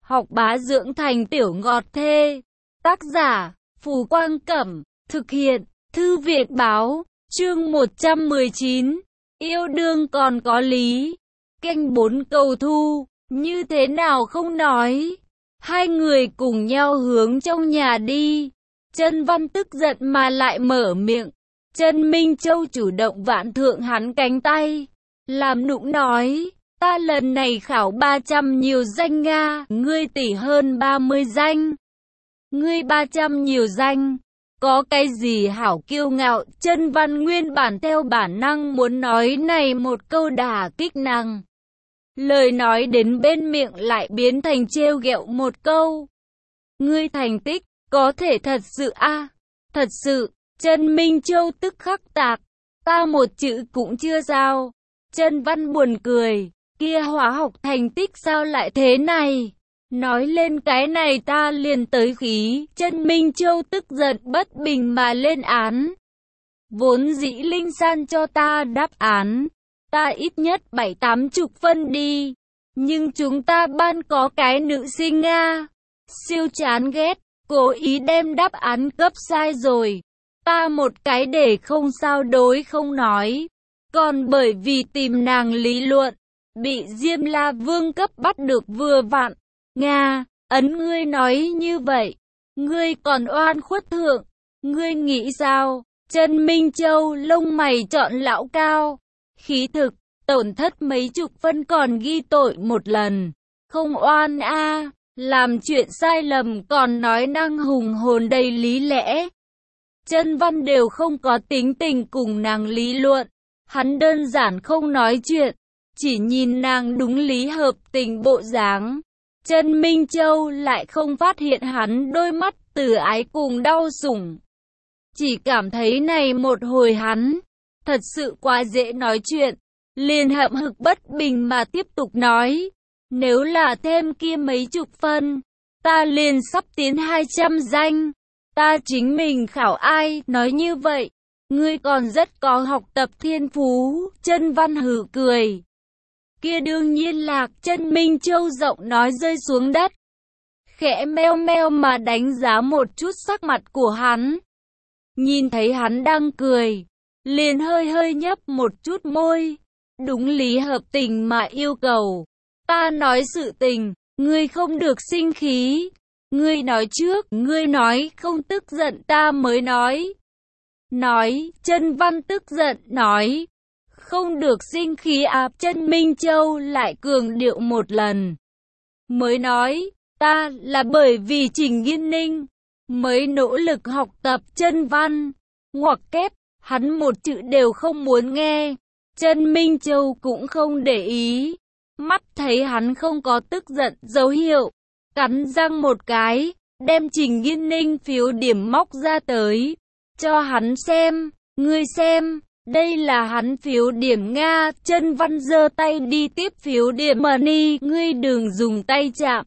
học bá dưỡng thành tiểu ngọt thê. Tác giả, Phù Quang Cẩm, thực hiện, Thư viện Báo, chương 119, yêu đương còn có lý. Canh 4 cầu thu, như thế nào không nói. Hai người cùng nhau hướng trong nhà đi. Chân Văn tức giận mà lại mở miệng. Chân Minh Châu chủ động vạn thượng hắn cánh tay, làm nũng nói, ta lần này khảo 300 nhiều danh Nga, ngươi tỷ hơn 30 danh. Ngươi 300 nhiều danh, có cái gì hảo kiêu ngạo. Chân Văn nguyên bản theo bản năng muốn nói này một câu đả kích nàng. Lời nói đến bên miệng lại biến thành trêu ghẹo một câu. Ngươi thành tích, có thể thật sự a? Thật sự. Chân Minh Châu tức khắc tạc, ta một chữ cũng chưa giao. Chân Văn buồn cười, kia hóa học thành tích sao lại thế này? Nói lên cái này ta liền tới khí. Chân Minh Châu tức giận bất bình mà lên án. Vốn dĩ Linh San cho ta đáp án, ta ít nhất 7-80 phân đi. Nhưng chúng ta ban có cái nữ sinh Nga, siêu chán ghét, cố ý đem đáp án cấp sai rồi. Ta một cái để không sao đối không nói, còn bởi vì tìm nàng lý luận, bị Diêm La Vương cấp bắt được vừa vặn. Nga, ấn ngươi nói như vậy, ngươi còn oan khuất thượng, ngươi nghĩ sao? Chân Minh Châu lông mày trọn lão cao, khí thực, tổn thất mấy chục phân còn ghi tội một lần, không oan a, làm chuyện sai lầm còn nói năng hùng hồn đầy lý lẽ. Chân Văn đều không có tính tình cùng nàng lý luận, hắn đơn giản không nói chuyện, chỉ nhìn nàng đúng lý hợp tình bộ dáng. Chân Minh Châu lại không phát hiện hắn đôi mắt từ ái cùng đau sủng, chỉ cảm thấy này một hồi hắn thật sự quá dễ nói chuyện, liền hậm hực bất bình mà tiếp tục nói, nếu là thêm kia mấy chục phân, ta liền sắp tiến 200 danh. Ta chính mình khảo ai nói như vậy, ngươi còn rất có học tập thiên phú. Chân Văn hừ cười. Kia đương nhiên là. Chân Minh Châu giọng nói rơi xuống đất, khẽ meo meo mà đánh giá một chút sắc mặt của hắn. Nhìn thấy hắn đang cười, liền hơi hơi nhấp một chút môi, đúng lý hợp tình mà yêu cầu. Ta nói sự tình, ngươi không được sinh khí. Ngươi nói trước, ngươi nói không tức giận ta mới nói. Nói, Chân Văn tức giận, nói, không được sinh khí à. Chân Minh Châu lại cường điệu một lần. Mới nói, ta là bởi vì Trình Nghiên Ninh, mới nỗ lực học tập. Chân Văn, ngoặc kép, hắn một chữ đều không muốn nghe. Chân Minh Châu cũng không để ý, mắt thấy hắn không có tức giận dấu hiệu, cắn răng một cái, đem Trình Nghiên Ninh phiếu điểm móc ra tới, cho hắn xem, ngươi xem, đây là hắn phiếu điểm Nga. Chân Văn giơ tay đi tiếp phiếu điểm money, ngươi đừng dùng tay chạm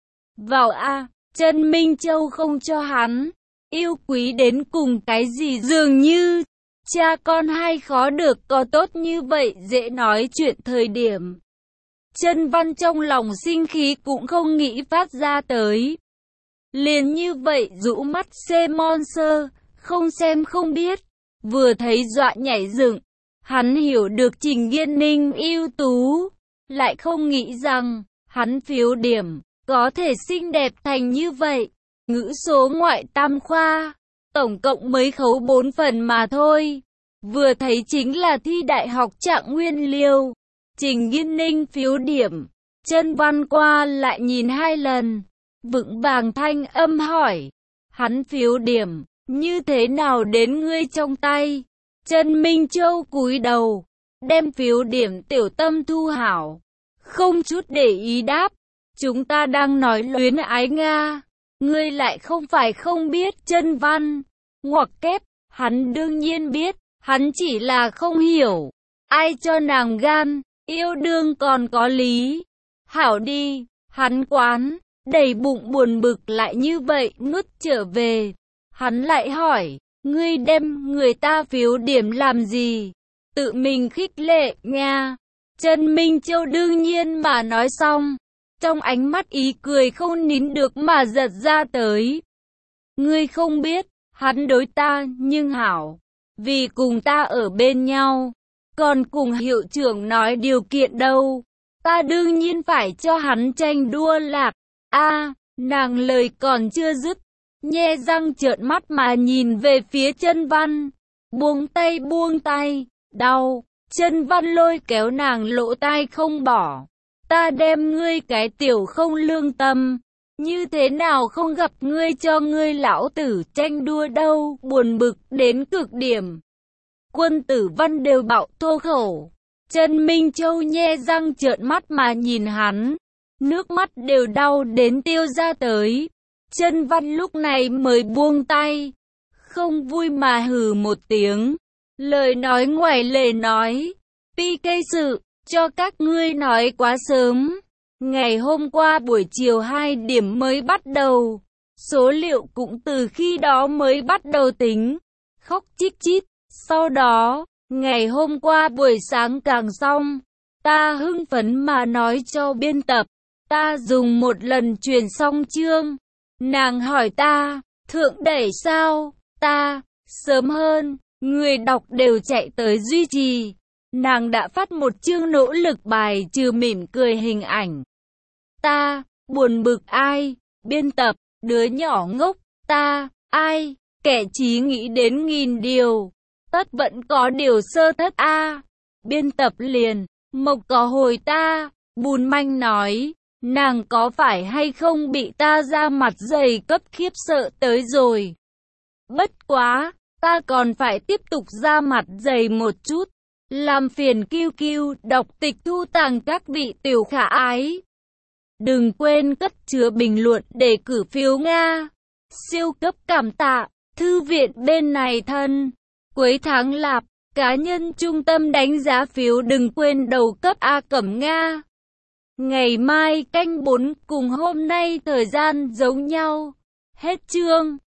vào a. Chân Minh Châu không cho hắn, yêu quý đến cùng cái gì dường như, cha con hai khó được có tốt như vậy dễ nói chuyện thời điểm. Chân Văn trong lòng sinh khí cũng không nghĩ phát ra tới. Liền như vậy rũ mắt xem monster, không xem không biết, vừa thấy dọa nhảy dựng. Hắn hiểu được Trình Nghiên Ninh ưu tú, lại không nghĩ rằng hắn phiếu điểm có thể xinh đẹp thành như vậy. Ngữ số ngoại tam khoa, tổng cộng mới khấu 4 phần mà thôi. Vừa thấy chính là thi đại học Trạng Nguyên Liêu. Trình Nghiên Ninh phiếu điểm, Chân Văn qua lại nhìn 2 lần, vững vàng thanh âm hỏi, hắn phiếu điểm, như thế nào đến ngươi trong tay? Chân Minh Châu cúi đầu, đem phiếu điểm tiểu tâm thu hảo, không chút để ý đáp, chúng ta đang nói luyến ái Nga, ngươi lại không phải không biết. Chân Văn, ngoặc kép, hắn đương nhiên biết, hắn chỉ là không hiểu, ai cho nàng gan. Yêu đương còn có lý. Hảo đi, hắn quán, đầy bụng buồn bực lại như vậy nuốt trở về. Hắn lại hỏi, ngươi đem người ta phiếu điểm làm gì? Tự mình khích lệ Nga. Chân Minh Châu đương nhiên mà nói xong, trong ánh mắt ý cười không nín được mà giật ra tới. Ngươi không biết, hắn đối ta nhưng hảo, vì cùng ta ở bên nhau, còn cùng hiệu trưởng nói điều kiện đâu. Ta đương nhiên phải cho hắn tranh đua lạc. Nàng lời còn chưa dứt, nhe răng trợn mắt mà nhìn về phía Chân Văn. Buông tay, đau. Chân Văn lôi kéo nàng lỗ tai không bỏ. Ta đem ngươi cái tiểu không lương tâm, như thế nào không gặp ngươi cho ngươi lão tử tranh đua đâu, buồn bực đến cực điểm. Quân Tử Văn đều bạo thô khẩu. Trần Minh Châu nhe răng trợn mắt mà nhìn hắn, nước mắt đều đau đến tiêu ra tới. Chân Văn lúc này mới buông tay, không vui mà hừ một tiếng. Lời nói ngoài lề nói, PK sự, cho các ngươi nói quá sớm. Ngày hôm qua buổi chiều 2 điểm mới bắt đầu, số liệu cũng từ khi đó mới bắt đầu tính. Khóc chít chít, sau đó, ngày hôm qua buổi sáng càng xong, ta hưng phấn mà nói cho biên tập, ta dùng một lần truyền xong chương. Nàng hỏi ta, thượng đẩy sao? Ta, sớm hơn, người đọc đều chạy tới duy trì. Nàng đã phát một chương nỗ lực bài trừ mỉm cười hình ảnh. Ta, buồn bực ai? Biên tập, đứa nhỏ ngốc. Ta, ai? Kẻ trí nghĩ đến nghìn điều. Tất vẫn có điều sơ thất Biên tập liền, Mộc có hồi ta. Bùn Manh nói, nàng có phải hay không bị ta ra mặt dày cấp khiếp sợ tới rồi. Bất quá, ta còn phải tiếp tục ra mặt dày một chút. Làm phiền QQ đọc tịch thu tàng các vị tiểu khả ái. Đừng quên cất chứa bình luận để cử phiếu Nga. Siêu cấp cảm tạ, thư viện bên này thân. Cuối tháng lạp, cá nhân trung tâm đánh giá phiếu đừng quên đầu cấp A Cẩm Nga. Ngày mai canh 4 cùng hôm nay thời gian giống nhau. Hết chương.